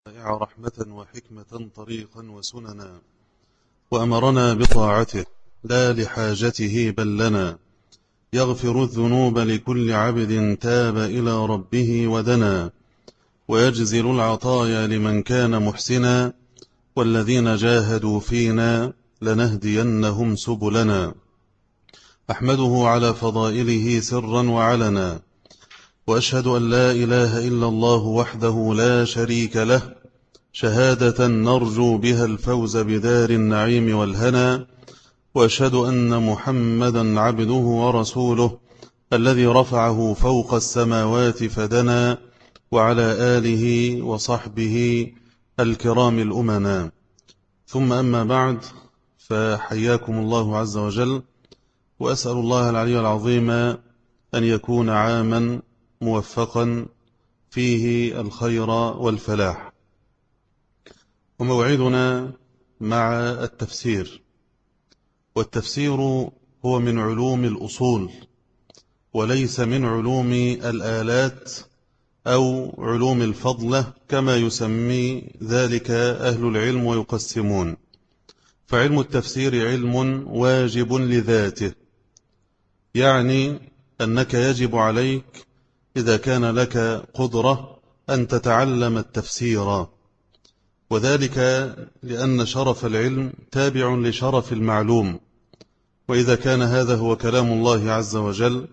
رحمة وحكمة طريقا وسننا، وأمرنا بطاعته لا لحاجته بل لنا. يغفر الذنوب لكل عبد تاب إلى ربه ودنا، ويجزل العطايا لمن كان محسنا، والذين جاهدوا فينا لنهدينهم سبلنا. أحمده على فضائله سرا وعلنا، وأشهد أن لا إله إلا الله وحده لا شريك له، شهادة نرجو بها الفوز بدار النعيم والهنا. وأشهد أن محمدا عبده ورسوله الذي رفعه فوق السماوات فدنا، وعلى آله وصحبه الكرام الأمنا. ثم أما بعد، فحياكم الله عز وجل، وأسأل الله العلي العظيم أن يكون عاما موفقا فيه الخير والفلاح. وموعدنا مع التفسير، والتفسير هو من علوم الأصول وليس من علوم الآلات أو علوم الفضلة كما يسمي ذلك أهل العلم ويقسمون. فعلم التفسير علم واجب لذاته، يعني أنك يجب عليك إذا كان لك قدرة أن تتعلم التفسير، وذلك لأن شرف العلم تابع لشرف المعلوم. وإذا كان هذا هو كلام الله عز وجل،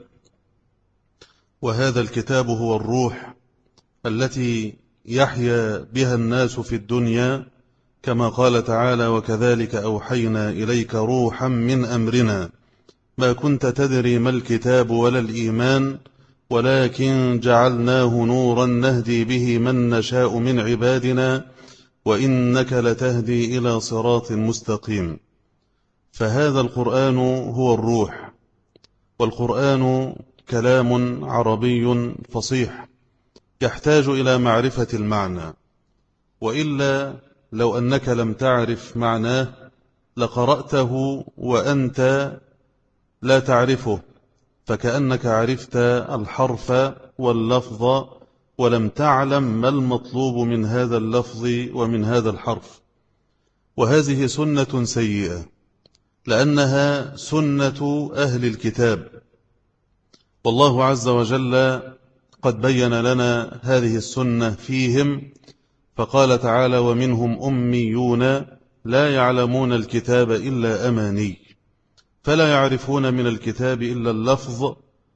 وهذا الكتاب هو الروح التي يحيا بها الناس في الدنيا، كما قال تعالى: وكذلك أوحينا إليك روحا من أمرنا ما كنت تدري ما الكتاب ولا الإيمان ولكن جعلناه نورا نهدي به من نشاء من عبادنا وإنك لتهدي إلى صراط مستقيم. فهذا القرآن هو الروح، والقرآن كلام عربي فصيح يحتاج إلى معرفة المعنى، وإلا لو أنك لم تعرف معناه لقرأته وأنت لا تعرفه، فكأنك عرفت الحرف واللفظ ولم تعلم ما المطلوب من هذا اللفظ ومن هذا الحرف. وهذه سنة سيئة، لأنها سنة أهل الكتاب، والله عز وجل قد بين لنا هذه السنة فيهم، فقال تعالى: ومنهم أميون لا يعلمون الكتاب إلا أماني، فلا يعرفون من الكتاب إلا اللفظ،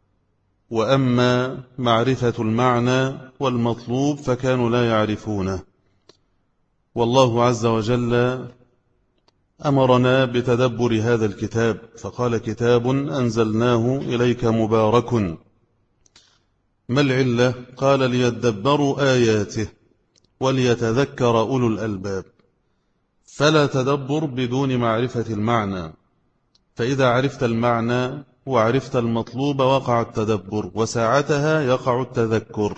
وأما معرفة المعنى والمطلوب فكانوا لا يعرفونه. والله عز وجل أمرنا بتدبر هذا الكتاب، فقال: كتاب أنزلناه إليك مبارك. ما العلة؟ قال: ليدبروا آياته وليتذكر أولو الألباب. فلا تدبر بدون معرفة المعنى، فإذا عرفت المعنى وعرفت المطلوب وقع التدبر، وساعتها يقع التذكر.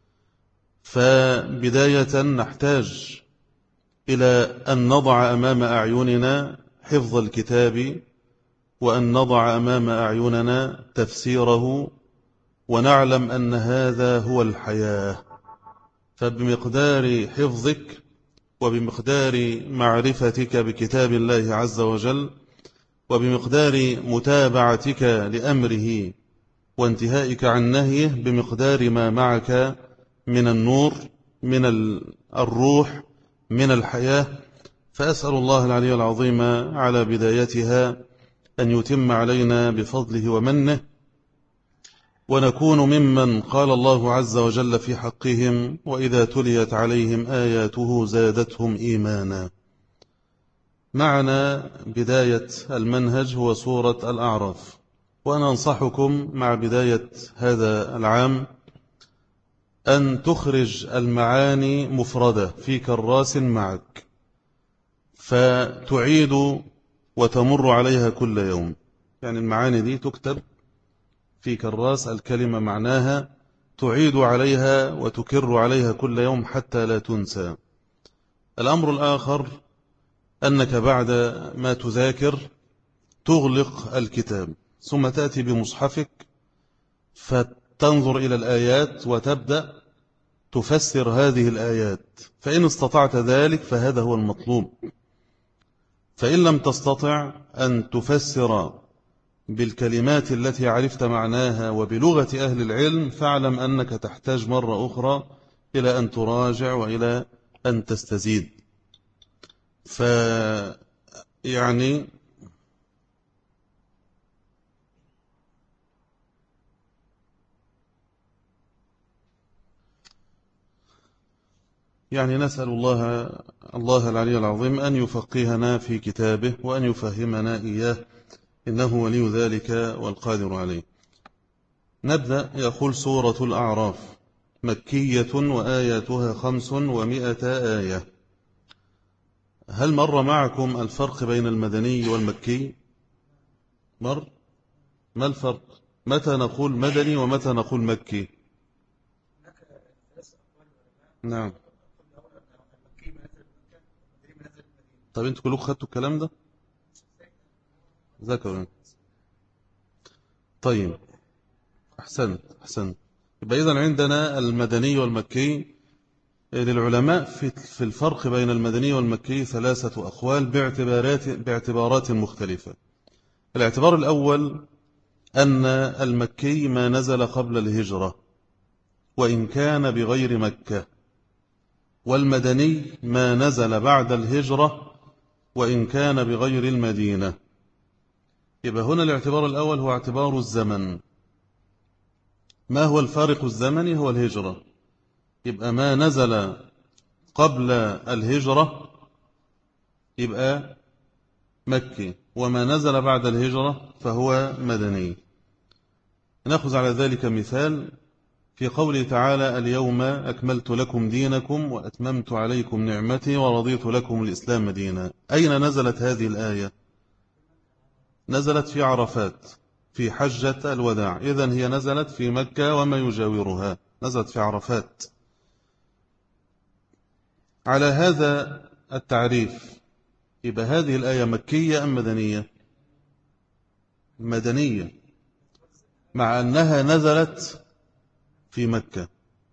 فبداية نحتاج إلى أن نضع أمام أعيننا حفظ الكتاب، وأن نضع أمام أعيننا تفسيره، ونعلم أن هذا هو الحياة. فبمقدار حفظك وبمقدار معرفتك بكتاب الله عز وجل وبمقدار متابعتك لأمره وانتهائك عن نهيه، بمقدار ما معك من النور، من الروح، من الحياة. فأسأل الله العلي العظيم على بدايتها أن يتم علينا بفضله ومنه، ونكون ممن قال الله عز وجل في حقهم: وإذا تليت عليهم آياته زادتهم إيمانا. معنا بداية المنهج هو سورة الأعراف، وأنا أنصحكم مع بداية هذا العام أن تخرج المعاني مفردة في كراس معك، فتعيد وتمر عليها كل يوم. يعني المعاني دي تكتب في كراس، الكلمة معناها تعيد عليها وتكر عليها كل يوم حتى لا تنسى. الأمر الآخر أنك بعد ما تذاكر تغلق الكتاب، ثم تأتي بمصحفك فتنظر إلى الآيات وتبدأ تفسر هذه الآيات، فإن استطعت ذلك فهذا هو المطلوب. فإن لم تستطع أن تفسر بالكلمات التي عرفت معناها وبلغة أهل العلم، فاعلم أنك تحتاج مرة أخرى إلى أن تراجع وإلى أن تستزيد. يعني نسأل الله العلي العظيم أن يفقهنا في كتابه وأن يفهمنا إياه، إنه ولي ذلك والقادر عليه. نبدأ. يقول سورة الأعراف مكية وآياتها 500 آية. هل مر معكم الفرق بين المدني والمكي؟ مر؟ ما الفرق؟ متى نقول مدني ومتى نقول مكي؟ نعم. طب انتوا كلكم خدتوا الكلام ده؟ ذكروا. طيب أحسنت. يبقى إذن عندنا المدني والمكي. للعلماء في الفرق بين المدني والمكي 3 أقوال باعتبارات مختلفة. الاعتبار الأول أن المكي ما نزل قبل الهجرة وإن كان بغير مكة، والمدني ما نزل بعد الهجرة وإن كان بغير المدينة. يبقى هنا الاعتبار الأول هو اعتبار الزمن. ما هو الفارق الزمني؟ هو الهجرة. يبقى ما نزل قبل الهجرة يبقى مكي، وما نزل بعد الهجرة فهو مدني. نأخذ على ذلك مثال في قوله تعالى: اليوم أكملت لكم دينكم وأتممت عليكم نعمتي ورضيت لكم الإسلام دينا. أين نزلت هذه الآية؟ نزلت في عرفات في حجة الوداع. إذن هي نزلت في مكة وما يجاورها، نزلت في عرفات. على هذا التعريف يبقى هذه الآية مكية أم مدنية؟ مدنية، مع أنها نزلت في مكة.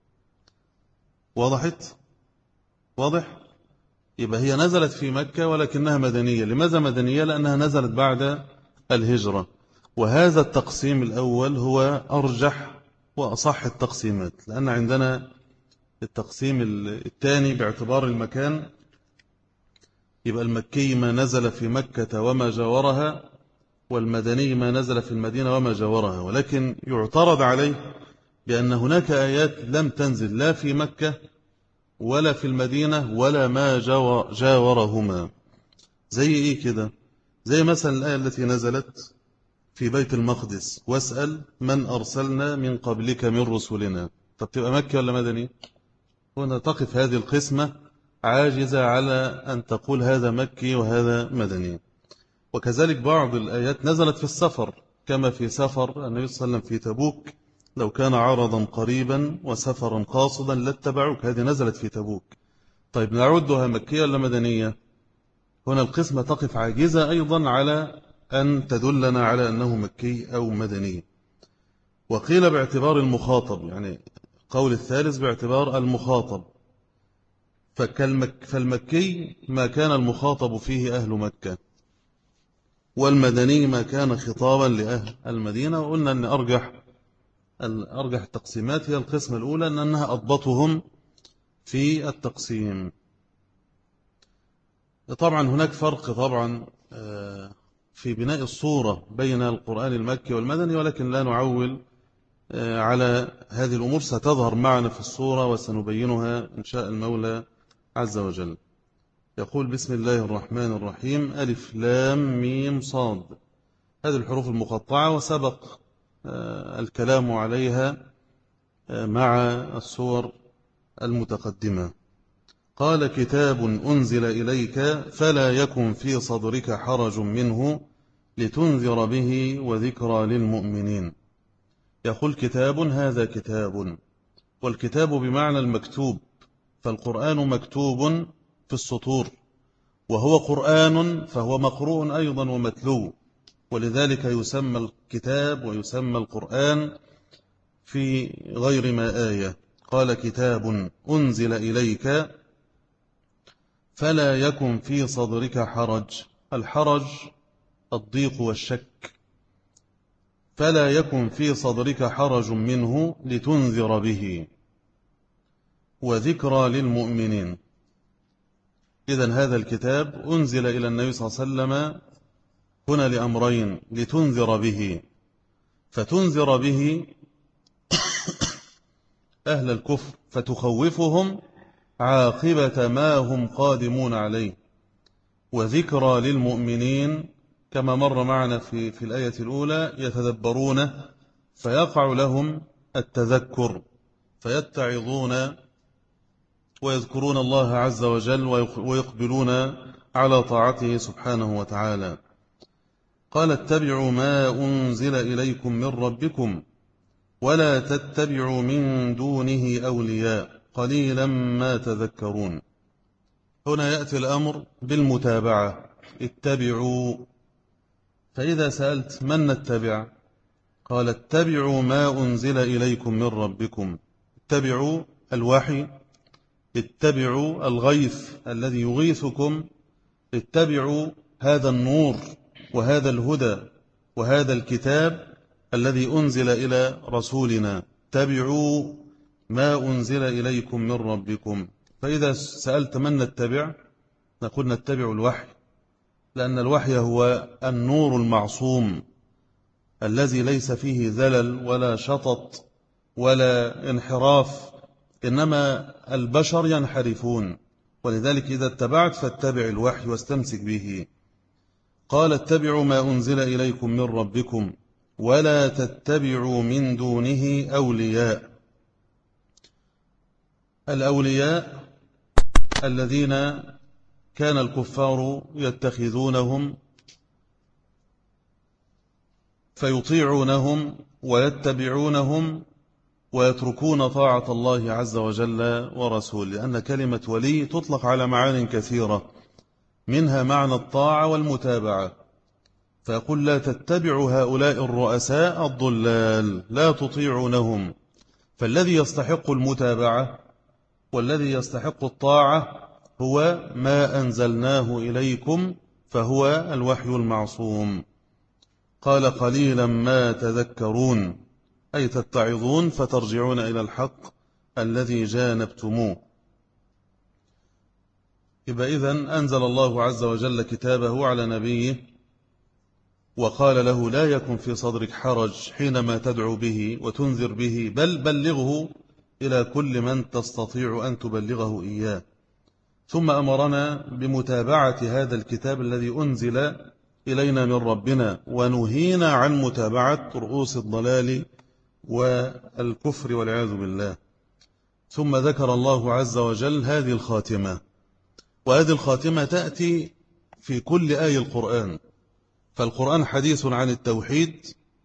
واضح؟ يبقى هي نزلت في مكة ولكنها مدنية. لماذا مدنية؟ لأنها نزلت بعد الهجرة. وهذا التقسيم الأول هو أرجح وأصح التقسيمات، لأن عندنا التقسيم الثاني باعتبار المكان. يبقى المكي ما نزل في مكة وما جاورها، والمدني ما نزل في المدينة وما جاورها. ولكن يعترض عليه بأن هناك آيات لم تنزل لا في مكة ولا في المدينة ولا ما جاورهما. زي إيه كده؟ زي مثلا الآية التي نزلت في بيت المقدس: واسأل من أرسلنا من قبلك من رسلنا. طب تبقى مكي ولا مدني؟ هنا تقف هذه القسمة عاجزة على أن تقول هذا مكي وهذا مدني. وكذلك بعض الآيات نزلت في السفر، كما في سفر النبي صلى الله عليه وسلم في تبوك: لو كان عرضا قريبا وسفرا قاصدا لاتبعوك. هذه نزلت في تبوك. طيب نعدها مكية ولا مدنية؟ هنا القسمة تقف عاجزة أيضا على أن تدلنا على أنه مكي أو مدني. وقيل باعتبار المخاطب، يعني قول الثالث باعتبار المخاطب. فالمكي ما كان المخاطب فيه أهل مكة، والمدني ما كان خطابا لأهل المدينة. وقلنا أن أرجح التقسيمات هي القسمة الأولى، أنها أضبطهم في التقسيم. طبعا هناك فرق طبعا في بناء الصورة بين القرآن المكي والمدني، ولكن لا نعول على هذه الأمور، ستظهر معنا في الصورة وسنبينها إن شاء المولى عز وجل. يقول: بسم الله الرحمن الرحيم. ألف لام ميم صاد. هذه الحروف المقطعة، وسبق الكلام عليها مع الصور المتقدمة. قال: كتاب أنزل إليك فلا يكن في صدرك حرج منه لتنذر به وذكرى للمؤمنين. يقول: كتاب، هذا كتاب. والكتاب بمعنى المكتوب، فالقرآن مكتوب في السطور، وهو قرآن فهو مقروء أيضا ومتلو، ولذلك يسمى الكتاب ويسمى القرآن في غير ما آية. قال كتاب أنزل إليك فلا يكن في صدرك حرج. الحرج الضيق والشك، فلا يكن في صدرك حرج منه لتنذر به وذكرى للمؤمنين. إذن هذا الكتاب أنزل إلى النبي صلى الله عليه وسلم هنا لأمرين: لتنذر به، فتنذر به أهل الكفر فتخوفهم عاقبة ما هم قادمون عليه، وذكرى للمؤمنين كما مر معنا في الآية الأولى: يتدبرون فيقع لهم التذكر فيتعظون ويذكرون الله عز وجل ويقبلون على طاعته سبحانه وتعالى. قال: اتبعوا ما أنزل إليكم من ربكم ولا تتبعوا من دونه أولياء قليلا ما تذكرون. هنا يأتي الأمر بالمتابعة، اتبعوا. فإذا سألت من نتبع؟ قال: اتبعوا ما أنزل إليكم من ربكم. اتبعوا الوحي، اتبعوا الغيث الذي يغيثكم، اتبعوا هذا النور وهذا الهدى وهذا الكتاب الذي أنزل إلى رسولنا. اتبعوا ما أنزل إليكم من ربكم. فإذا سألت من نتبع؟ نقول نتبع الوحي، لأن الوحي هو النور المعصوم الذي ليس فيه زلل ولا شطط ولا انحراف، إنما البشر ينحرفون، ولذلك إذا اتبعت فاتبع الوحي واستمسك به. قال: اتبعوا ما أنزل إليكم من ربكم ولا تتبعوا من دونه أولياء. الأولياء الذين كان الكفار يتخذونهم فيطيعونهم ويتبعونهم ويتركون طاعة الله عز وجل ورسوله، لأن كلمة ولي تطلق على معان كثيرة، منها معنى الطاعة والمتابعة. فيقول: لا تتبعوا هؤلاء الرؤساء الضلال، لا تطيعونهم. فالذي يستحق المتابعة والذي يستحق الطاعة هو ما أنزلناه إليكم، فهو الوحي المعصوم. قال: قليلا ما تذكرون، أي تتعظون فترجعون إلى الحق الذي جانبتموه. يبقى إذن أنزل الله عز وجل كتابه على نبيه وقال له: لا يكن في صدرك حرج حينما تدعو به وتنذر به، بل بلغه إلى كل من تستطيع أن تبلغه إياه. ثم أمرنا بمتابعة هذا الكتاب الذي أنزل إلينا من ربنا، ونهينا عن متابعة رؤوس الضلال والكفر والعياذ بالله. ثم ذكر الله عز وجل هذه الخاتمة، وهذه الخاتمة تأتي في كل آية القرآن. فالقرآن حديث عن التوحيد،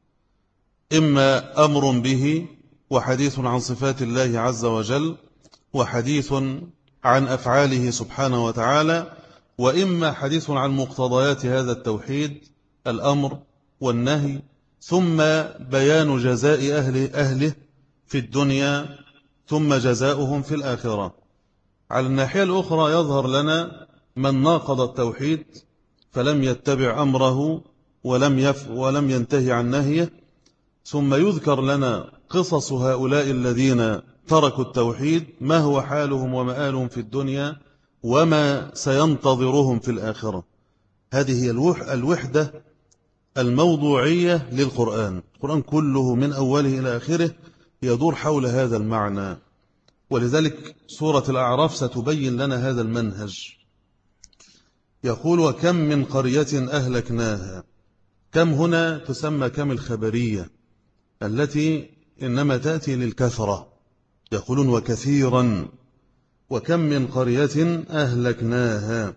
إما أمر به وحديث عن صفات الله عز وجل وحديث عن أفعاله سبحانه وتعالى، وإما حديث عن مقتضيات هذا التوحيد، الأمر والنهي، ثم بيان جزاء أهله في الدنيا ثم جزاؤهم في الآخرة. على الناحية الأخرى يظهر لنا من ناقض التوحيد فلم يتبع أمره ولم ينتهي عن نهيه، ثم يذكر لنا قصص هؤلاء الذين تركوا التوحيد، ما هو حالهم ومآلهم في الدنيا وما سينتظرهم في الآخرة. هذه هي الوحدة الموضوعية للقرآن. القرآن كله من أوله إلى آخره يدور حول هذا المعنى، ولذلك سورة الأعراف ستبين لنا هذا المنهج. يقول: وكم من قرية أهلكناها. كم هنا تسمى كم الخبرية التي إنما تأتي للكثرة، يقولون وكثيرا. وكم من قرية أهلكناها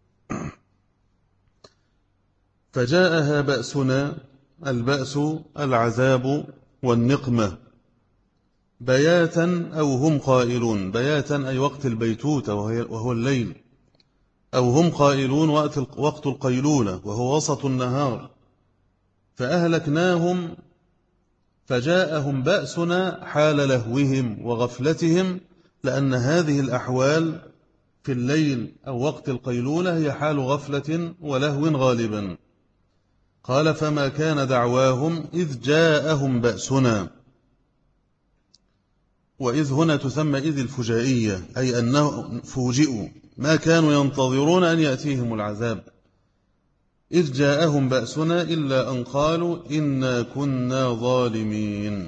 فجاءها بأسنا، البأس العذاب والنقمة، بياتا أو هم قائلون. بياتا أي وقت البيتوتة وهو الليل، أو هم قائلون وقت القيلولة وهو وسط النهار. فأهلكناهم فجاءهم بأسنا حال لهوهم وغفلتهم، لأن هذه الأحوال في الليل أو وقت القيلولة هي حال غفلة ولهو غالبا. قال فما كان دعواهم إذ جاءهم بأسنا، وإذ هنا تسمى إذ الفجائية، أي أنهم فوجئوا ما كانوا ينتظرون أن يأتيهم العذاب. إذ جاءهم بأسنا إلا أن قالوا إنا كنا ظالمين.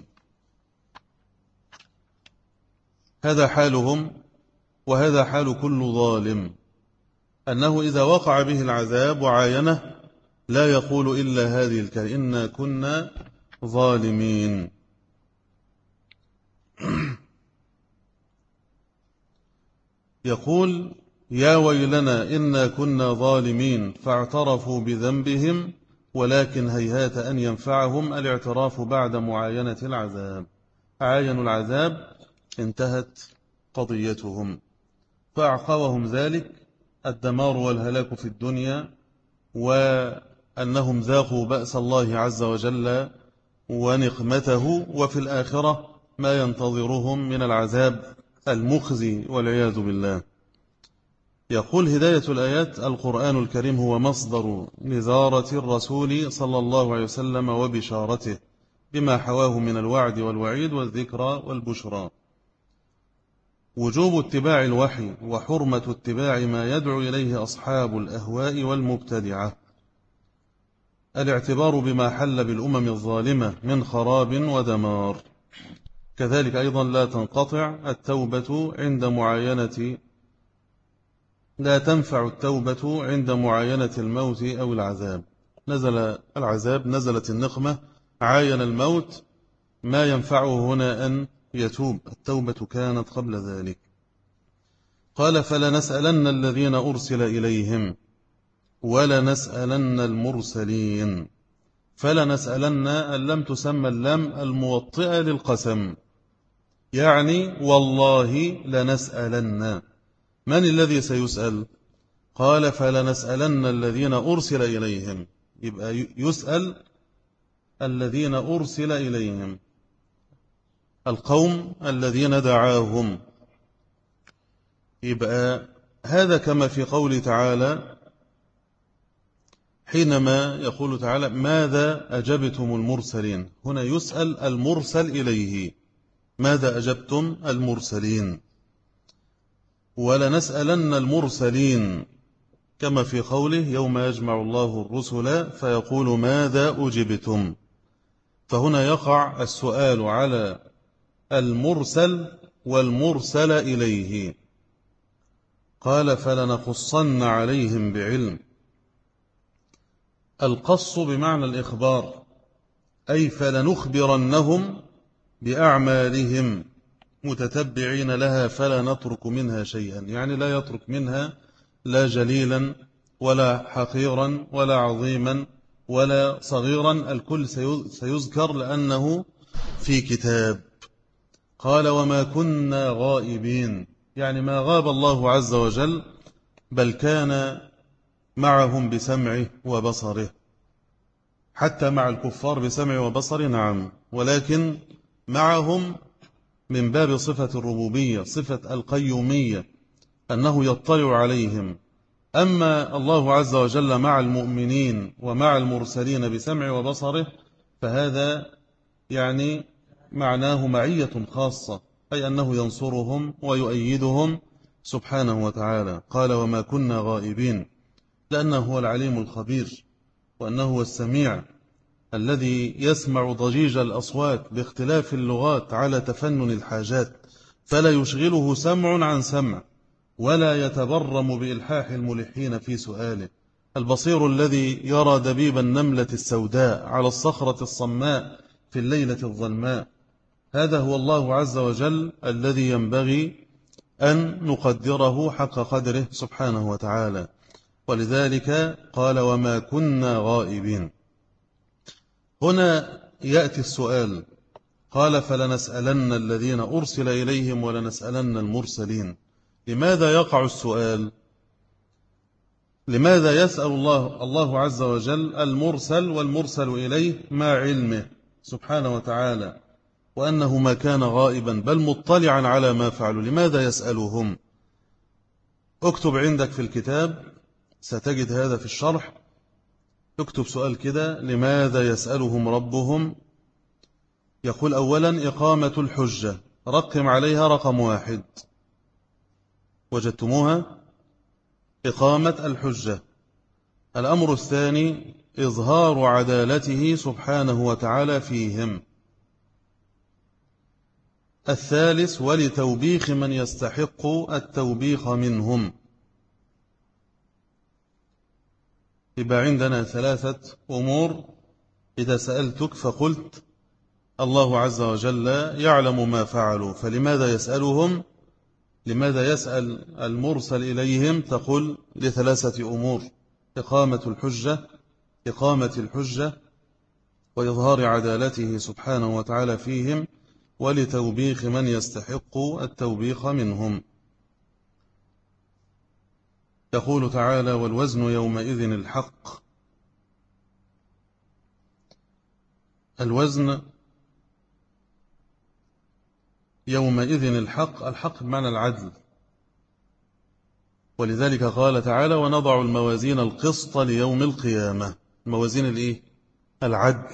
هذا حالهم، وهذا حال كل ظالم، أنه إذا وقع به العذاب وعاينه لا يقول إلا هذه الكلمة: إنا كنا ظالمين. يقول: يا ويلنا إنا كنا ظالمين فاعترفوا بذنبهم ولكن هيهات أن ينفعهم الاعتراف بعد معاينة العذاب. عاينوا العذاب انتهت قضيتهم، فأعقبهم ذلك الدمار والهلاك في الدنيا، وأنهم ذاقوا بأس الله عز وجل ونقمته، وفي الآخرة ما ينتظرهم من العذاب المخزي والعياذ بالله. يقول: هداية الآيات: القرآن الكريم هو مصدر نذارة الرسول صلى الله عليه وسلم وبشارته بما حواه من الوعد والوعيد والذكرى والبشرى. وجوب اتباع الوحي وحرمة اتباع ما يدعو إليه أصحاب الأهواء والمبتدعة. الاعتبار بما حل بالأمم الظالمة من خراب ودمار. كذلك أيضا لا تنقطع التوبة عند معاينة، لا تنفع التوبة عند معاينة الموت أو العذاب. نزل العذاب، نزلت النقمة، عاين الموت، ما ينفعه هنا أن يتوب، التوبة كانت قبل ذلك. قال: فلنسألن الذين أرسل إليهم ولنسألن المرسلين. فلنسألن اللم تسمى اللام الموطئة للقسم، يعني والله لنسألن. من الذي سيسأل؟ قال: فلنسألن الذين أرسل إليهم، يبقى يسأل الذين أرسل إليهم، القوم الذين دعاهم. يبقى هذا كما في قول تعالى حينما يقول تعالى: ماذا أجبتم المرسلين؟ هنا يسأل المرسل إليه: ماذا أجبتم المرسلين؟ ولنسألن المرسلين كما في قوله: يوم يجمع الله الرسل فيقول ماذا أجبتم. فهنا يقع السؤال على المرسل والمرسل إليه. قال: فلنقصن عليهم بعلم. القص بمعنى الإخبار، أي فلنخبرنهم بأعمالهم متتبعين لها فلا نترك منها شيئا، يعني لا يترك منها لا جليلا ولا حقيرا ولا عظيما ولا صغيرا، الكل سيذكر لأنه في كتاب. قال: وما كنا غائبين، يعني ما غاب الله عز وجل، بل كان معهم بسمعه وبصره، حتى مع الكفار بسمعه وبصره، نعم، ولكن معهم من باب صفة الربوبية، صفة القيومية، أنه يطلع عليهم. أما الله عز وجل مع المؤمنين ومع المرسلين بسمع وبصره، فهذا يعني معناه معية خاصة، أي أنه ينصرهم ويؤيدهم سبحانه وتعالى. قال: وما كنا غائبين، لأنه هو العليم الخبير، وأنه هو السميع الذي يسمع ضجيج الأصوات باختلاف اللغات على تفنن الحاجات، فلا يشغله سمع عن سمع، ولا يتبرم بإلحاح الملحين في سؤاله. البصير الذي يرى دبيب النملة السوداء على الصخرة الصماء في الليلة الظلماء، هذا هو الله عز وجل الذي ينبغي أن نقدره حق قدره سبحانه وتعالى. ولذلك قال: وما كنا غائبين. هنا يأتي السؤال، قال: فلنسألن الذين أرسل إليهم ولنسألن المرسلين. لماذا يقع السؤال؟ لماذا يسأل الله عز وجل المرسل والمرسل إليه مع علمه سبحانه وتعالى وأنه ما كان غائبا بل مطلعا على ما فعلوا، لماذا يسألهم؟ اكتب عندك في الكتاب، ستجد هذا في الشرح، اكتب سؤال كده: لماذا يسألهم ربهم؟ يقول: أولا إقامة الحجة، رقم عليها رقم 1، وجدتموها؟ إقامة الحجة. الأمر الثاني إظهار عدالته سبحانه وتعالى فيهم. الثالث ولتوبيخ من يستحق التوبيخ منهم. يبقى عندنا 3 أمور. إذا سألتك فقلت الله عز وجل يعلم ما فعلوا، فلماذا يسألهم؟ لماذا يسأل المرسل إليهم؟ تقول ل3 أمور: إقامة الحجة وإظهار عدالته سبحانه وتعالى فيهم، ولتوبيخ من يستحق التوبيخ منهم. يقول تعالى: والوزن يومئذ الحق. الوزن يومئذ الحق بمعنى العدل، ولذلك قال تعالى: ونضع الموازين القسط ليوم القيامة. الموازين العدل،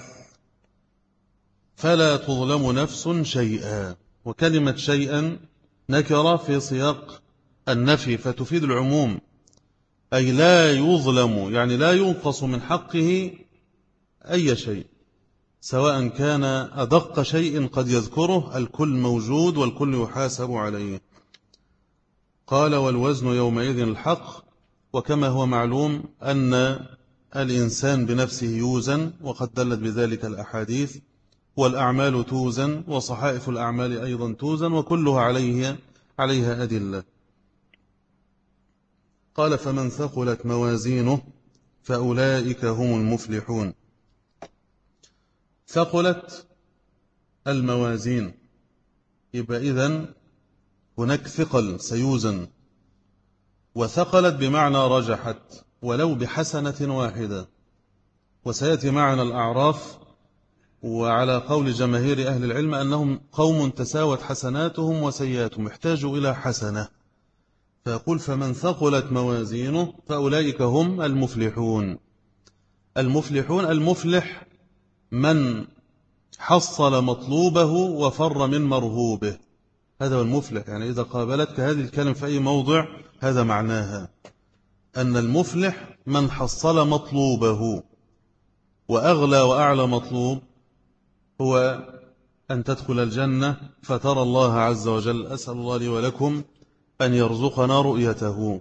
فلا تظلم نفس شيئا. وكلمة شيئا نكرة في سياق النفي فتفيد العموم، أي لا يظلم، يعني لا ينقص من حقه أي شيء، سواء كان أدق شيء قد يذكره، الكل موجود والكل يحاسب عليه. قال: والوزن يومئذ الحق. وكما هو معلوم أن الإنسان بنفسه يوزن، وقد دلت بذلك الأحاديث، والأعمال توزن، وصحائف الأعمال أيضا توزن، وكلها عليها أدلة. قال: فمن ثقلت موازينه فأولئك هم المفلحون. ثقلت الموازين، يبقى إذن هناك ثقل سيوزن، وثقلت بمعنى رجحت ولو بحسنة واحدة. وسيأتي معنا الأعراف، وعلى قول جماهير أهل العلم أنهم قوم تساوت حسناتهم وسيئاتهم، احتاجوا إلى حسنة، فيقول: فمن ثقلت موازينه فأولئك هم المفلحون. المفلح من حصل مطلوبه وفر من مرهوبه، هذا هو المفلح. يعني إذا قابلتك هذه الكلمة في أي موضع هذا معناها، أن المفلح من حصل مطلوبه، وأغلى وأعلى مطلوب هو أن تدخل الجنة فترى الله عز وجل. أسأل الله لي ولكم أن يرزقنا رؤيته.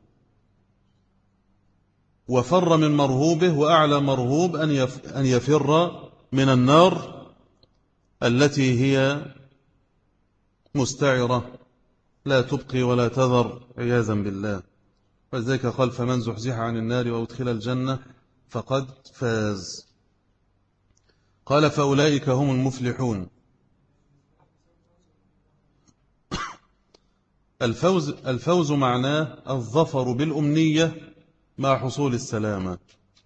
وفر من مرهوبه، وأعلى مرهوب أن يفر من النار التي هي مستعرة لا تبقي ولا تذر عياذا بالله. وذلك قال: فمن زحزح عن النار وأدخل الجنة فقد فاز. قال: فأولئك هم المفلحون. الفوز معناه الظفر بالأمنية مع حصول السلامة،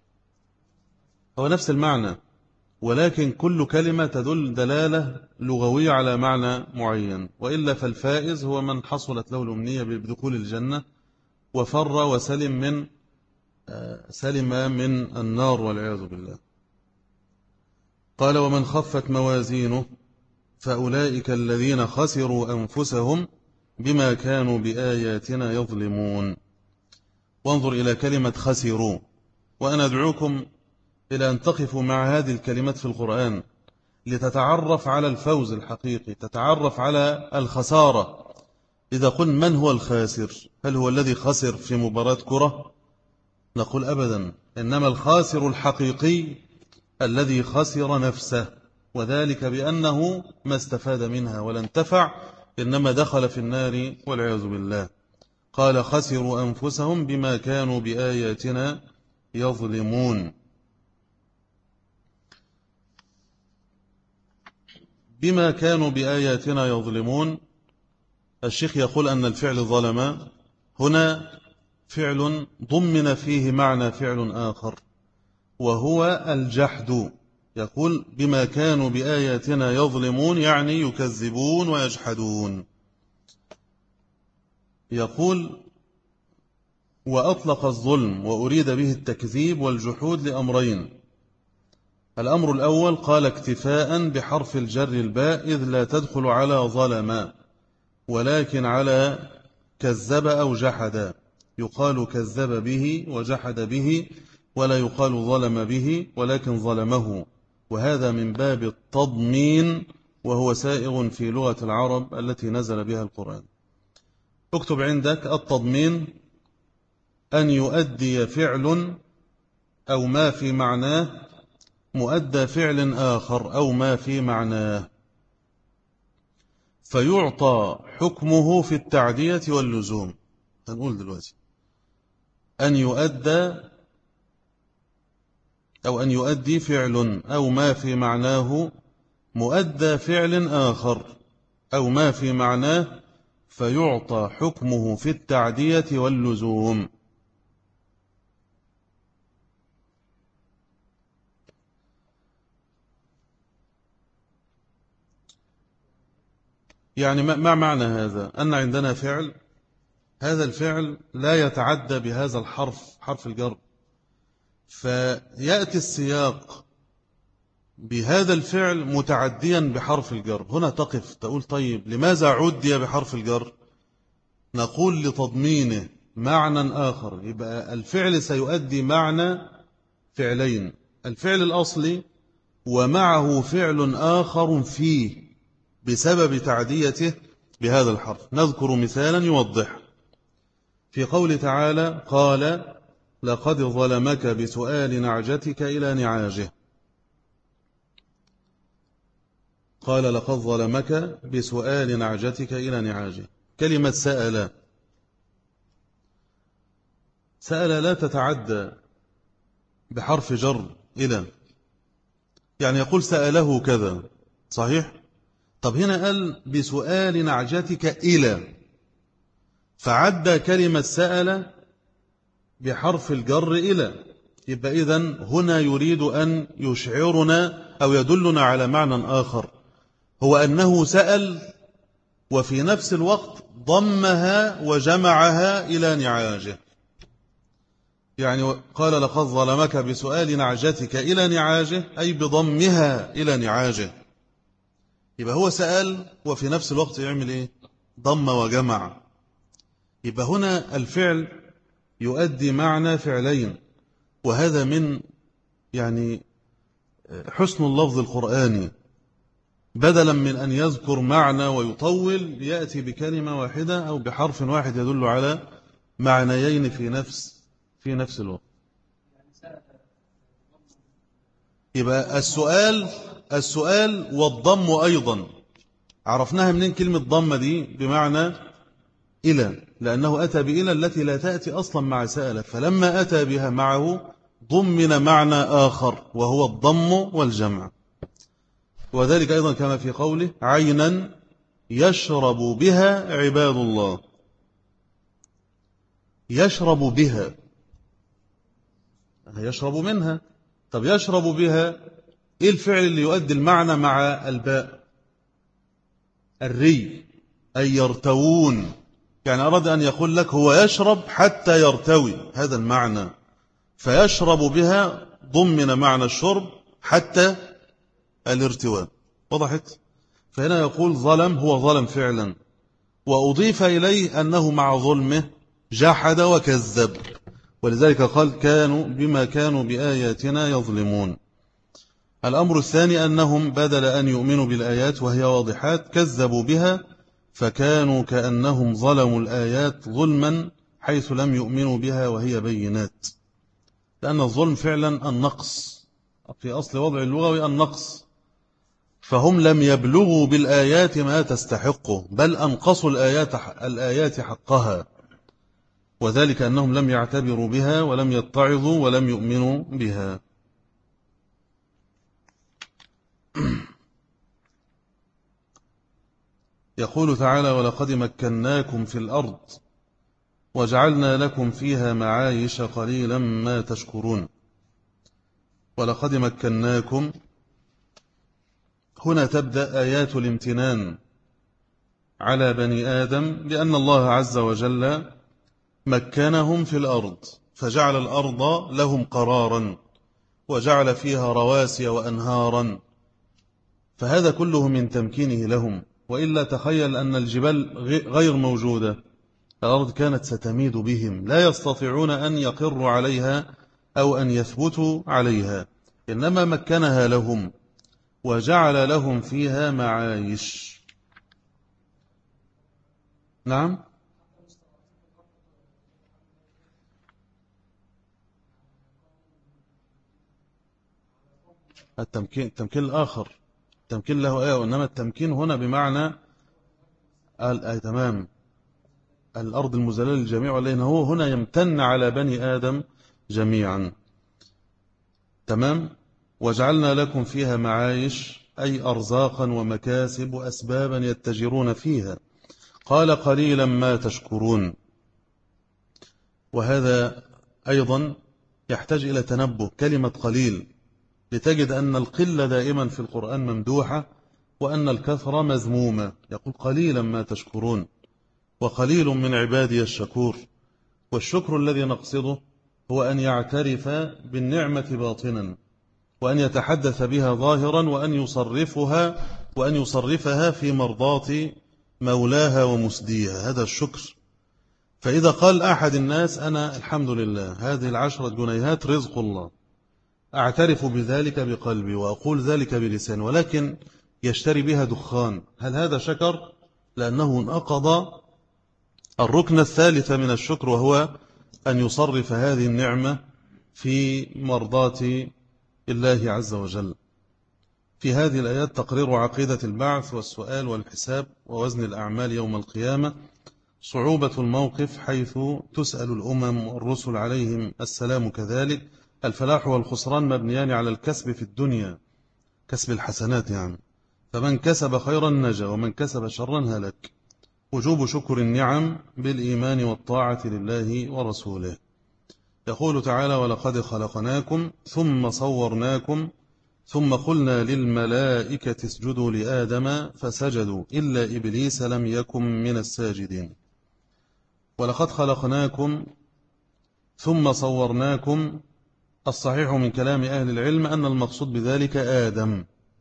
هو نفس المعنى، ولكن كل كلمة تدل دلالة لغوية على معنى معين. وإلا فالفائز هو من حصلت له الأمنية بدخول الجنة وفر وسلم من النار والعياذ بالله. قال: ومن خفت موازينه فأولئك الذين خسروا أنفسهم بما كانوا بآياتنا يظلمون. وانظر إلى كلمة خسروا، وأنا أدعوكم إلى أن تقفوا مع هذه الكلمات في القرآن لتتعرف على الفوز الحقيقي، تتعرف على الخسارة. إذا قلنا من هو الخاسر؟ هل هو الذي خسر في مباراة كرة؟ نقول أبدا، إنما الخاسر الحقيقي الذي خسر نفسه، وذلك بأنه ما استفاد منها ولا انتفع، إنما دخل في النار والعياذ بالله. قال: خسروا أنفسهم بما كانوا بآياتنا يظلمون. بما كانوا بآياتنا يظلمون، الشيخ يقول أن الفعل ظلم هنا فعل ضمن فيه معنى فعل آخر، وهو الجحد. يقول بما كانوا بآياتنا يظلمون، يعني يكذبون ويجحدون. يقول وأطلق الظلم وأريد به التكذيب والجحود لأمرين. الأمر الأول قال اكتفاء بحرف الجر الباء إذ لا تدخل على ظلم ولكن على كذب أو جحد، يقال كذب به وجحد به ولا يقال ظلم به ولكن ظلمه، وهذا من باب التضمين وهو سائغ في لغة العرب التي نزل بها القرآن. اكتب عندك التضمين أن يؤدي فعل أو ما في معناه مؤدى فعل آخر أو ما في معناه فيعطى حكمه في التعدية واللزوم. هنقول دلوقتي أن يؤدى أو أن يؤدي فعل أو ما في معناه مؤدى فعل آخر أو ما في معناه فيعطى حكمه في التعدية واللزوم. يعني ما معنى هذا؟ أن عندنا فعل، هذا الفعل لا يتعدى بهذا الحرف، حرف الجر، فيأتي السياق بهذا الفعل متعديا بحرف الجر. هنا تقف تقول طيب لماذا عدي بحرف الجر؟ نقول لتضمينه معنى آخر. يبقى الفعل سيؤدي معنى فعلين، الفعل الأصلي ومعه فعل آخر فيه بسبب تعديته بهذا الحرف. نذكر مثالا يوضح في قول تعالى قال لقد ظلمك بسؤال نعجتك إلى نعاجه. قال لقد ظلمك بسؤال نعجتك إلى نعاجه. كلمة سأل، سأل لا تتعدى بحرف جر إلى، يعني يقول سأله كذا صحيح. طب هنا قال بسؤال نعجتك إلى، فعدى كلمة سأل بحرف الجر إلى. يبقى إذن هنا يريد أن يشعرنا أو يدلنا على معنى آخر، هو أنه سأل وفي نفس الوقت ضمها وجمعها إلى نعاجه. يعني قال لقد ظلمك بسؤال نعجتك إلى نعاجه أي بضمها إلى نعاجه. يبقى هو سأل وفي نفس الوقت يعمل إيه؟ ضم وجمع. يبقى هنا الفعل يؤدي معنى فعلين، وهذا من يعني حسن اللفظ القرآني، بدلا من أن يذكر معنى ويطول يأتي بكلمة واحدة أو بحرف واحد يدل على معنيين في نفس الوقت. يبقى السؤال والضم أيضا عرفناها منين كلمة ضم دي؟ بمعنى إلى، لأنه أتى بإلى التي لا تأتي أصلا مع سأل، فلما أتى بها معه ضمن معنى آخر وهو الضم والجمع. وذلك أيضا كما في قوله عينا يشرب بها عباد الله. يشرب بها، يشرب منها. طب يشرب بها إيه الفعل اللي يؤدي المعنى مع الباء؟ الري، أي يرتوون. يعني أراد أن يقول لك هو يشرب حتى يرتوي، هذا المعنى. فيشرب بها ضمن معنى الشرب حتى الارتواء. وضحت؟ فهنا يقول ظلم هو ظلم فعلا، وأضيف إليه أنه مع ظلمه جحد وكذب، ولذلك قال كانوا بما كانوا بآياتنا يظلمون. الأمر الثاني أنهم بدل أن يؤمنوا بالآيات وهي واضحات كذبوا بها فكانوا كأنهم ظلموا الآيات ظلما حيث لم يؤمنوا بها وهي بينات. لأن الظلم فعلا النقص، في أصل وضع اللغوي النقص، فهم لم يبلغوا بالآيات ما تستحقه بل أنقصوا الآيات حقها، وذلك أنهم لم يعتبروا بها ولم يتعظوا ولم يؤمنوا بها. يقول تعالى ولقد مكناكم في الأرض وجعلنا لكم فيها معايش قليلا ما تشكرون. ولقد مكناكم هنا تبدأ آيات الامتنان على بني آدم، لأن الله عز وجل مكنهم في الأرض فجعل الأرض لهم قرارا وجعل فيها رواسي وأنهارا، فهذا كله من تمكينه لهم. وإلا تخيل أن الجبال غير موجودة، الأرض كانت ستميد بهم، لا يستطيعون أن يقروا عليها أو أن يثبتوا عليها، إنما مكنها لهم وجعل لهم فيها معايش. نعم، التمكين الآخر، التمكين له آية، وإنما التمكين هنا بمعنى تمام الأرض المذللة للجميع، ولأنه هو هنا يمتن على بني آدم جميعا. تمام. وجعلنا لكم فيها معايش أي أرزاقا ومكاسب وأسبابا يتجرون فيها. قال قليلا ما تشكرون. وهذا أيضا يحتاج إلى تنبه، كلمة قليل، لتجد أن القلة دائما في القرآن ممدوحة وأن الكثرة مذمومة. يقول قليلا ما تشكرون، وقليل من عبادي الشكور. والشكر الذي نقصده هو أن يعترف بالنعمة باطنا، وأن يتحدث بها ظاهرا، وأن يصرفها في مرضاة مولاها ومسديها، هذا الشكر. فإذا قال أحد الناس أنا الحمد لله هذه 10 جنيهات رزق الله، أعترف بذلك بقلبي وأقول ذلك بلسان، ولكن يشتري بها دخان، هل هذا شكر؟ لأنه انقض الركن الثالث من الشكر، وهو أن يصرف هذه النعمة في مرضاة الله عز وجل. في هذه الآيات تقرير عقيدة البعث والسؤال والحساب ووزن الأعمال يوم القيامة، صعوبة الموقف حيث تسأل الأمم والرسل عليهم السلام كذلك، الفلاح والخسران مبنيان على الكسب في الدنيا، كسب الحسنات يعني، فمن كسب خيرا نجا ومن كسب شرا هلك، وجوب شكر النعم بالإيمان والطاعة لله ورسوله. يقول تعالى ولقد خلقناكم ثم صورناكم ثم قلنا للملائكة اسجدوا لآدم فسجدوا إلا إبليس لم يكن من الساجدين. ولقد خلقناكم ثم صورناكم، الصحيح من كلام أهل العلم أن المقصود بذلك آدم،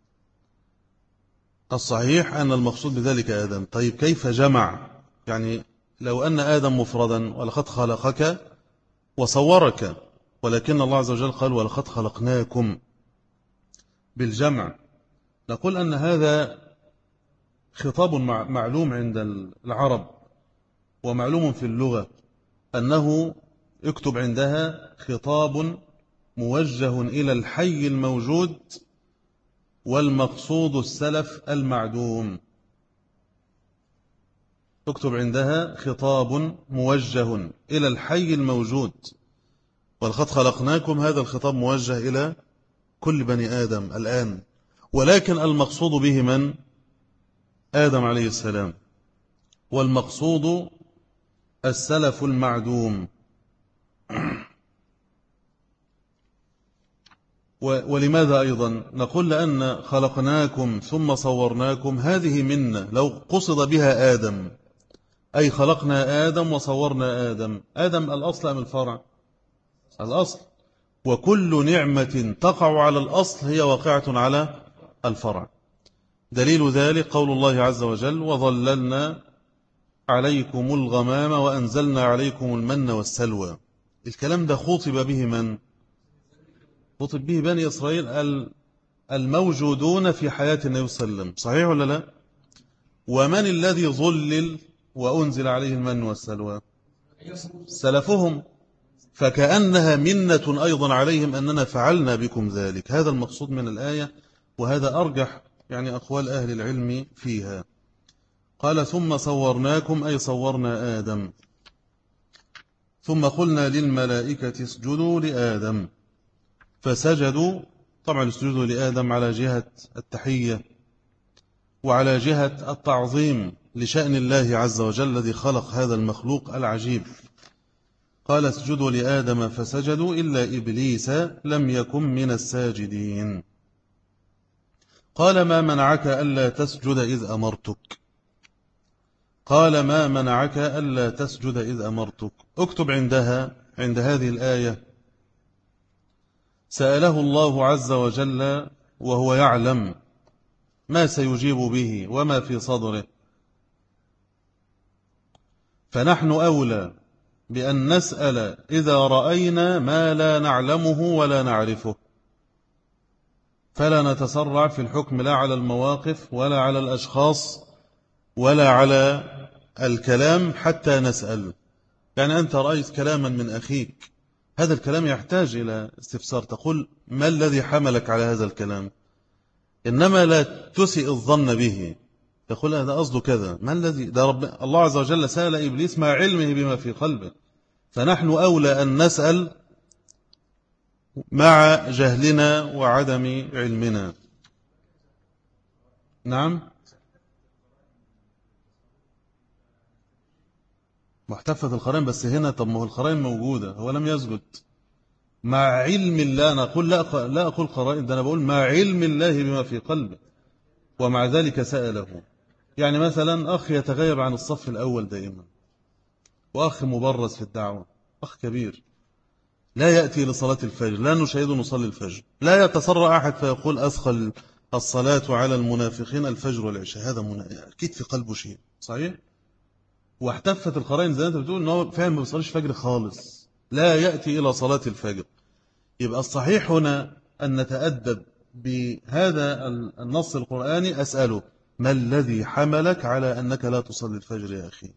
الصحيح أن المقصود بذلك آدم. طيب كيف جمع؟ يعني لو أن آدم مفردا ولقد خلقك وصورك، ولكن الله عز وجل قال ولقد خلقناكم بالجمع، نقول أن هذا خطاب معلوم عند العرب ومعلوم في اللغة، أنه اكتب عندها خطاب موجه إلى الحي الموجود والمقصود السلف المعدوم. اكتب عندها خطاب موجه إلى الحي الموجود، ولقد خلقناكم هذا الخطاب موجه إلى كل بني آدم الآن، ولكن المقصود به من؟ آدم عليه السلام، والمقصود السلف المعدوم. ولماذا أيضا نقول؟ لأن خلقناكم ثم صورناكم هذه منا، لو قصد بها آدم أي خلقنا آدم وصورنا آدم، آدم الأصل أم الفرع؟ الأصل، وكل نعمة تقع على الأصل هي واقعة على الفرع. دليل ذلك قول الله عز وجل وظللنا عليكم الغمام وأنزلنا عليكم المن والسلوى. الكلام ده خطب به من؟ خطب به بني إسرائيل الموجودون في حياة النبي صلى الله عليه وسلم، صحيح ولا لا؟ ومن الذي ظلل وأنزل عليه المن والسلوى؟ سلفهم، فكأنها منة أيضا عليهم أننا فعلنا بكم ذلك. هذا المقصود من الآية، وهذا أرجح يعني أقوال أهل العلم فيها. قال ثم صورناكم أي صورنا آدم، ثم قلنا للملائكة اسجدوا لآدم فسجدوا. طبعا السجود لآدم على جهة التحية وعلى جهة التعظيم لشأن الله عز وجل الذي خلق هذا المخلوق العجيب. قال اسجدوا لآدم فسجدوا إلا إبليس لم يكن من الساجدين. قال ما منعك ألا تسجد إذ أمرتك. قال ما منعك ألا تسجد إذ أمرتك. اكتب عند هذه الآية: سأله الله عز وجل وهو يعلم ما سيجيب به وما في صدره، فنحن أولى بأن نسأل إذا رأينا ما لا نعلمه ولا نعرفه، فلا نتسرع في الحكم لا على المواقف ولا على الأشخاص ولا على الكلام حتى نسأل. يعني أنت رأيت كلاما من أخيك، هذا الكلام يحتاج إلى استفسار، تقول ما الذي حملك على هذا الكلام، إنما لا تسئ الظن به، تقول هذا قصده كذا، ما الذي ده الله عز وجل سأل إبليس مع علمه بما في قلبه، فنحن أولى أن نسأل مع جهلنا وعدم علمنا. نعم، محتفة القرائن، بس هنا طب ما هو القرائن موجودة، هو لم يسجد مع علم الله. أنا أقول لا أقول قرائن، ده أنا بقول مع علم الله بما في قلبه، ومع ذلك سأله. يعني مثلا أخ يتغيب عن الصف الأول دائما، وأخ مبرز في الدعوة، أخ كبير لا يأتي لصلاة الفجر، لا نشاهد نصلي الفجر، لا يتسرع أحد فيقول أثقل الصلاة على المنافقين الفجر والعشاء، هذا أكيد في قلبه شيء صحيح. واحتفت القرائن زي أنت بتقول أنه فعلا ما بيصليش فجر خالص، لا يأتي إلى صلاة الفجر. يبقى الصحيح هنا أن نتأدب بهذا النص القرآني، أسأله ما الذي حملك على أنك لا تصلي الفجر يا أخي؟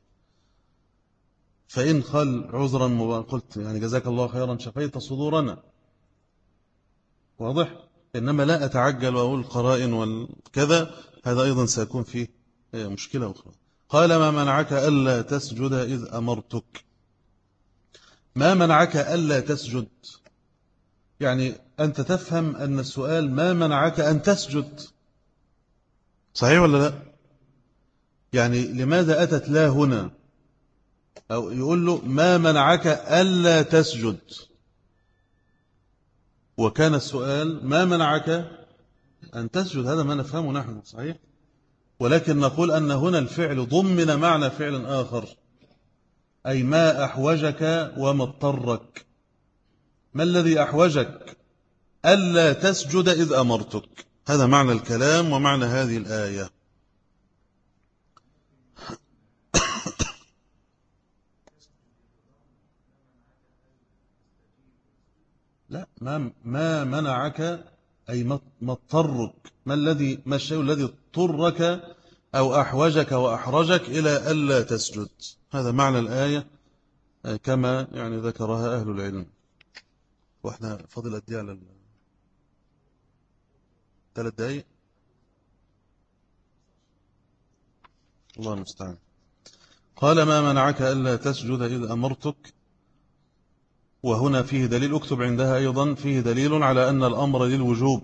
فإن قال عذرا قلت يعني جزاك الله خيرا شفيت صدورنا، واضح. إنما لا أتعجل وأقول قرائن والكذا، هذا أيضا سيكون فيه مشكلة أخرى. قال ما منعك ألا تسجد إذ أمرتك. ما منعك ألا تسجد، يعني أنت تفهم أن السؤال ما منعك أن تسجد، صحيح ولا لا؟ يعني لماذا أتت لا هنا؟ أو يقول له ما منعك ألا تسجد، وكان السؤال ما منعك أن تسجد، هذا ما نفهمه نحن صحيح. ولكن نقول أن هنا الفعل ضمن معنى فعل آخر، أي ما أحوجك وما اضطرك. ما الذي أحوجك ألا تسجد إذ أمرتك؟ هذا معنى الكلام ومعنى هذه الآية. لا، ما منعك أي ما اضطرك، ما الشيء الذي اضطرك أو أحوجك وأحرجك إلى ألا تسجد، هذا معنى الآية كما يعني ذكرها أهل العلم. وإحنا فضل قد ايه على 3 دقايق، الله المستعان. قال ما منعك ألا تسجد إذ أمرتك، وهنا فيه دليل، اكتب عندها أيضا، فيه دليل على أن الأمر للوجوب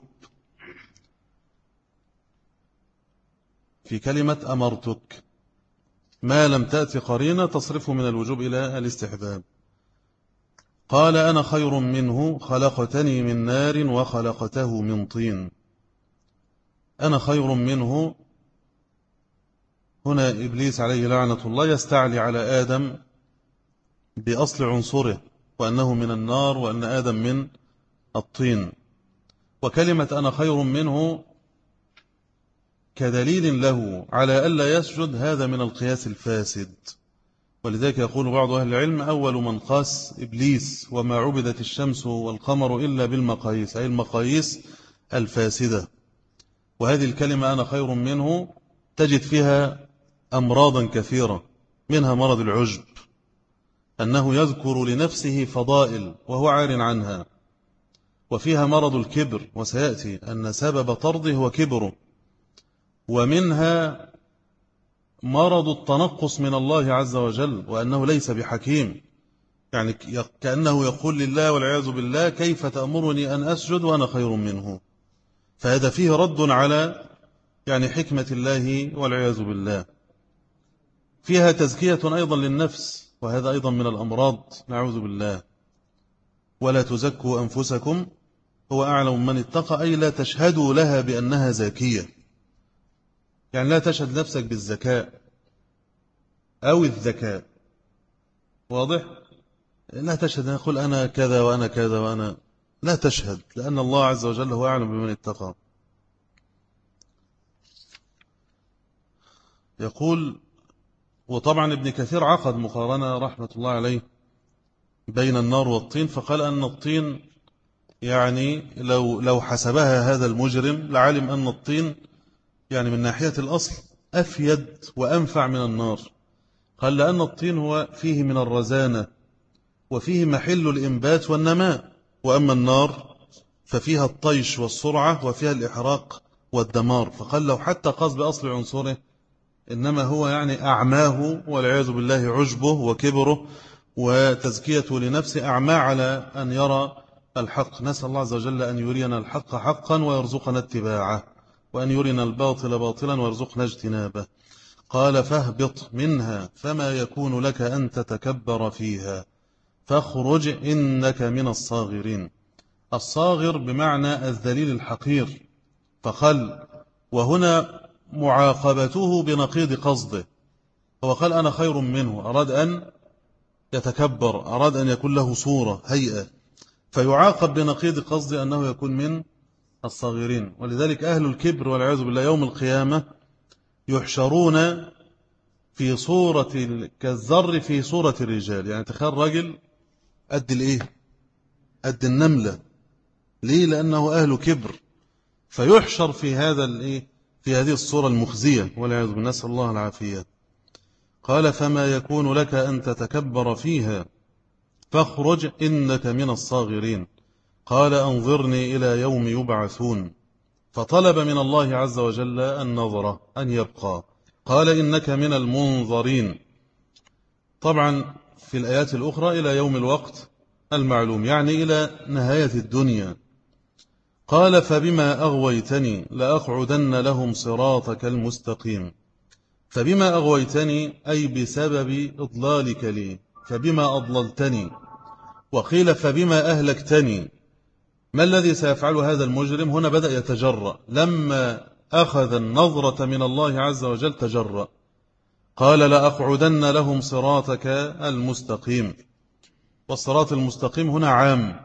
في كلمة أمرتك، ما لم تأتي قرينة تصرفه من الوجوب إلى الاستحباب. قال أنا خير منه خلقتني من نار وخلقته من طين. أنا خير منه، هنا إبليس عليه لعنة الله يستعلي على آدم بأصل عنصره، وأنه من النار وأن آدم من الطين. وكلمة أنا خير منه كدليل له على ألا يسجد، هذا من القياس الفاسد. ولذلك يقول بعض أهل العلم أول من قاس إبليس وما عبدت الشمس والقمر إلا بالمقاييس، أي المقاييس الفاسدة. وهذه الكلمة أنا خير منه تجد فيها أمراضا كثيرة، منها مرض العجب، أنه يذكر لنفسه فضائل وهو عار عنها، وفيها مرض الكبر، وسيأتي أن سبب طرده هو كبره، ومنها مرض التنقص من الله عز وجل، وأنه ليس بحكيم، يعني كأنه يقول لله والعياذ بالله كيف تأمرني أن أسجد وأنا خير منه. فهذا فيه رد على يعني حكمة الله والعياذ بالله. فيها تزكية أيضا للنفس، وهذا أيضا من الأمراض نعوذ بالله. ولا تزكوا أنفسكم هو أعلم من اتقى، أي لا تشهدوا لها بأنها زاكية، يعني لا تشهد نفسك بالذكاء أو الذكاء، واضح؟ لا تشهد يقول أنا كذا وأنا كذا وأنا، لا تشهد، لأن الله عز وجل هو أعلم بمن اتقى. يقول، وطبعا ابن كثير عقد مقارنة رحمة الله عليه بين النار والطين، فقال أن الطين يعني لو حسبها هذا المجرم لعلم أن الطين يعني من ناحية الأصل أفيد وأنفع من النار. قال لأن الطين هو فيه من الرزانة وفيه محل الإنبات والنماء، وأما النار ففيها الطيش والسرعة وفيها الإحراق والدمار. فقال لو حتى قاس بأصل عنصره إنما هو يعني أعماه والعياذ بالله، عجبه وكبره وتزكيته لنفسه أعماه على أن يرى الحق. نسأل الله عز وجل أن يرينا الحق حقا ويرزقنا اتباعه، وأن يرينا الباطل باطلا ويرزقنا اجتنابه. قال فاهبط منها فما يكون لك أن تتكبر فيها فاخرج إنك من الصاغرين. الصاغر بمعنى الذليل الحقير، فقال وهنا معاقبته بنقيض قصده. هو قال أنا خير منه، أراد أن يتكبر، أراد أن يكون له صورة هيئة، فيعاقب بنقيض قصده أنه يكون من الصاغرين. ولذلك أهل الكبر والعياذ بالله يوم القيامة يحشرون في صورة كالذر في صورة الرجال. يعني تخيل رجل قد الإيه؟ قد النملة. ليه؟ لأنه أهل كبر، فيحشر في هذا الإيه؟ في هذه الصورة المخزية والعياذ بالله، نسأل الله العافية. قال فما يكون لك أن تتكبر فيها فاخرج إنك من الصاغرين. قال أنظرني إلى يوم يبعثون، فطلب من الله عز وجل النظرة أن يبقى. قال إنك من المنظرين، طبعا في الآيات الأخرى إلى يوم الوقت المعلوم، يعني إلى نهاية الدنيا. قال فبما أغويتني لأقعدن لهم صراطك المستقيم. فبما أغويتني أي بسبب إضلالك لي، فبما أضللتني. وقيل فبما أهلكتني. ما الذي سيفعل هذا المجرم؟ هنا بدأ يتجرأ، لما أخذ النظرة من الله عز وجل تجرأ. قال لأقعدن لهم صراطك المستقيم. والصراط المستقيم هنا عام،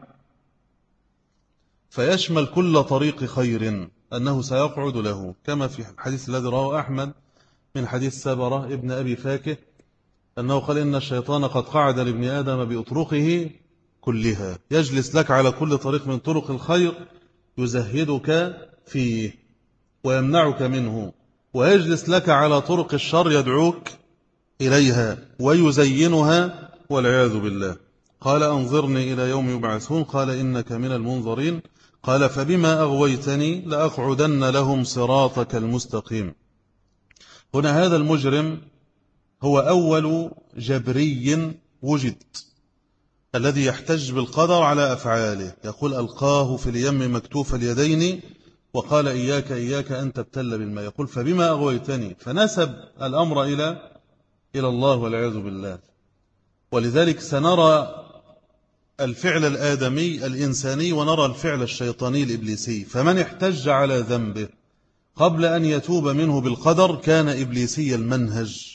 فيشمل كل طريق خير أنه سيقعد له، كما في الحديث الذي رواه أحمد من حديث سبرة ابن أبي فاكه أنه قال إن الشيطان قد قعد لابن آدم بأطرقه كلها، يجلس لك على كل طريق من طرق الخير يزهدك فيه ويمنعك منه، ويجلس لك على طرق الشر يدعوك إليها ويزينها والعياذ بالله. قال أنظرني إلى يوم يبعثون. قال إنك من المنظرين. قال فبما أغويتني لأقعدن لهم صراطك المستقيم. هنا هذا المجرم هو أول جبري وجد الذي يحتج بالقدر على أفعاله. يقول ألقاه في اليم مكتوف اليدين وقال إياك إياك أن تبتل بالماء. يقول فبما أغويتني، فنسب الأمر إلى الله والعياذ بالله. ولذلك سنرى الفعل الآدمي الإنساني ونرى الفعل الشيطاني الإبليسي. فمن احتج على ذنبه قبل أن يتوب منه بالقدر كان إبليسي المنهج.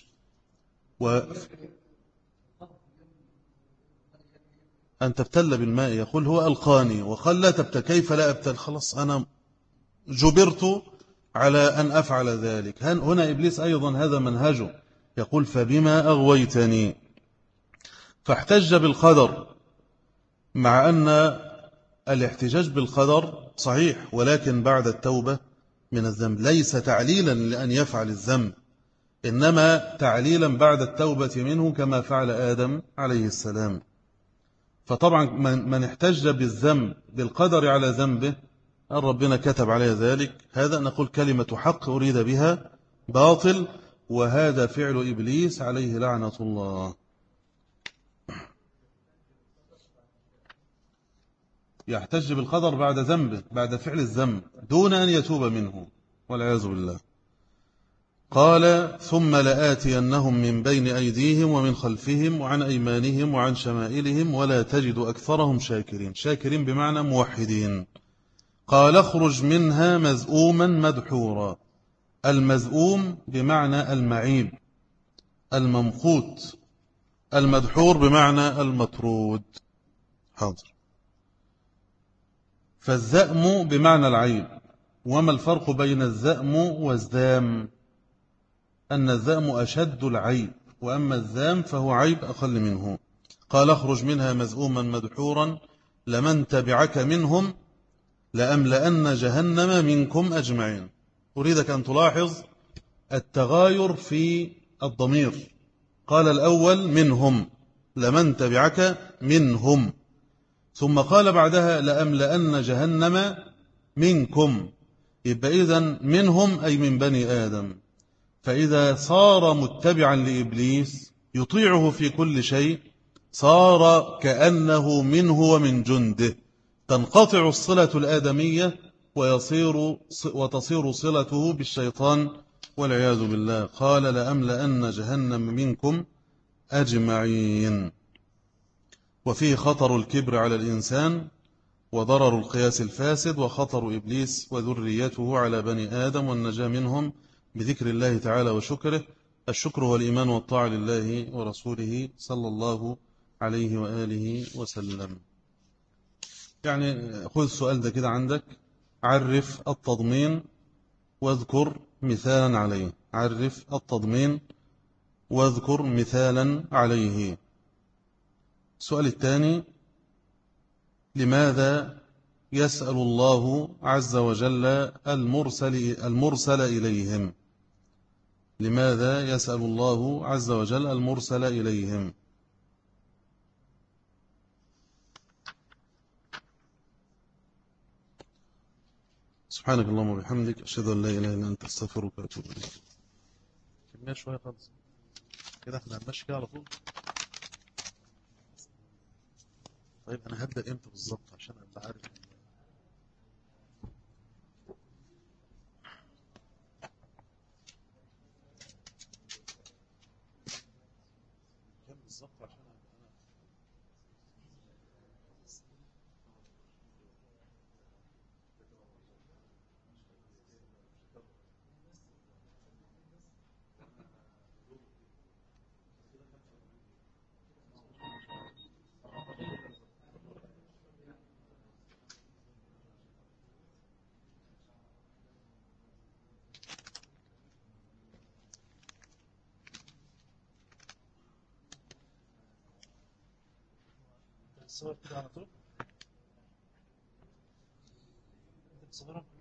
أن تبتل بالماء، يقول هو ألقاني وقال لا تبتل، كيف لا أبتل؟ خلاص أنا جبرت على أن أفعل ذلك. هنا إبليس أيضا هذا منهجه، يقول فبما أغويتني، فاحتج بالقدر، مع أن الاحتجاج بالقدر صحيح ولكن بعد التوبة من الذنب، ليس تعليلا لأن يفعل الذنب، إنما تعليلا بعد التوبة منه كما فعل آدم عليه السلام. فطبعا من احتج بالذنب بالقدر على ذنبه أن ربنا كتب عليه ذلك، هذا نقول كلمة حق أريد بها باطل، وهذا فعل إبليس عليه لعنة الله. يحتج بالقدر بعد ذنبه، بعد فعل الذنب دون أن يتوب منه والعياذ بالله. قال ثم لآتينهم من بين أيديهم ومن خلفهم وعن أيمانهم وعن شمائلهم ولا تجد أكثرهم شاكرين. شاكرين بمعنى موحدين، قال اخرج منها مذءوما مدحورا. المذءوم بمعنى المعيب الممقوت، المدحور بمعنى المطرود. حاضر. فالذأم بمعنى العيب. وما الفرق بين الذأم والذام؟ أن الذأم أشد العيب، وأما الذام فهو عيب أقل منه. قال اخرج منها مذءوما مدحورا لمن تبعك منهم لأملأن جهنم منكم أجمعين. أريدك أن تلاحظ التغاير في الضمير. قال الأول منهم، لمن تبعك منهم، ثم قال بعدها لأملأن جهنم منكم. يبقى إذن منهم أي من بني آدم. فإذا صار متبعا لإبليس يطيعه في كل شيء صار كأنه منه ومن جنده، تنقطع الصلة الآدمية وتصير صلته بالشيطان والعياذ بالله. قال لأملأن جهنم منكم أجمعين. وفيه خطر الكبر على الإنسان وضرر القياس الفاسد وخطر إبليس وذريته على بني آدم والنجاة منهم بذكر الله تعالى وشكره. الشكر هو الإيمان والطاعة لله ورسوله صلى الله عليه وآله وسلم. يعني خذ السؤال ده كده عندك، عرف التضمين واذكر مثالا عليه. عرف التضمين واذكر مثالا عليه. السؤال الثاني، لماذا يسأل الله عز وجل المرسل إليهم؟ لماذا يسأل الله عز وجل المرسل إليهم؟ سبحانك اللهم وبحمدك أشهد أن لا إله إلا أنت أستغفرك وأتوب إليك. كمية شوية خالص كده، احنا هنمشي كده على طول. طيب أنا هبدأ إمتى بالظبط عشان أبقى عارف؟ كم بالظبط عشان الصور كده على طول؟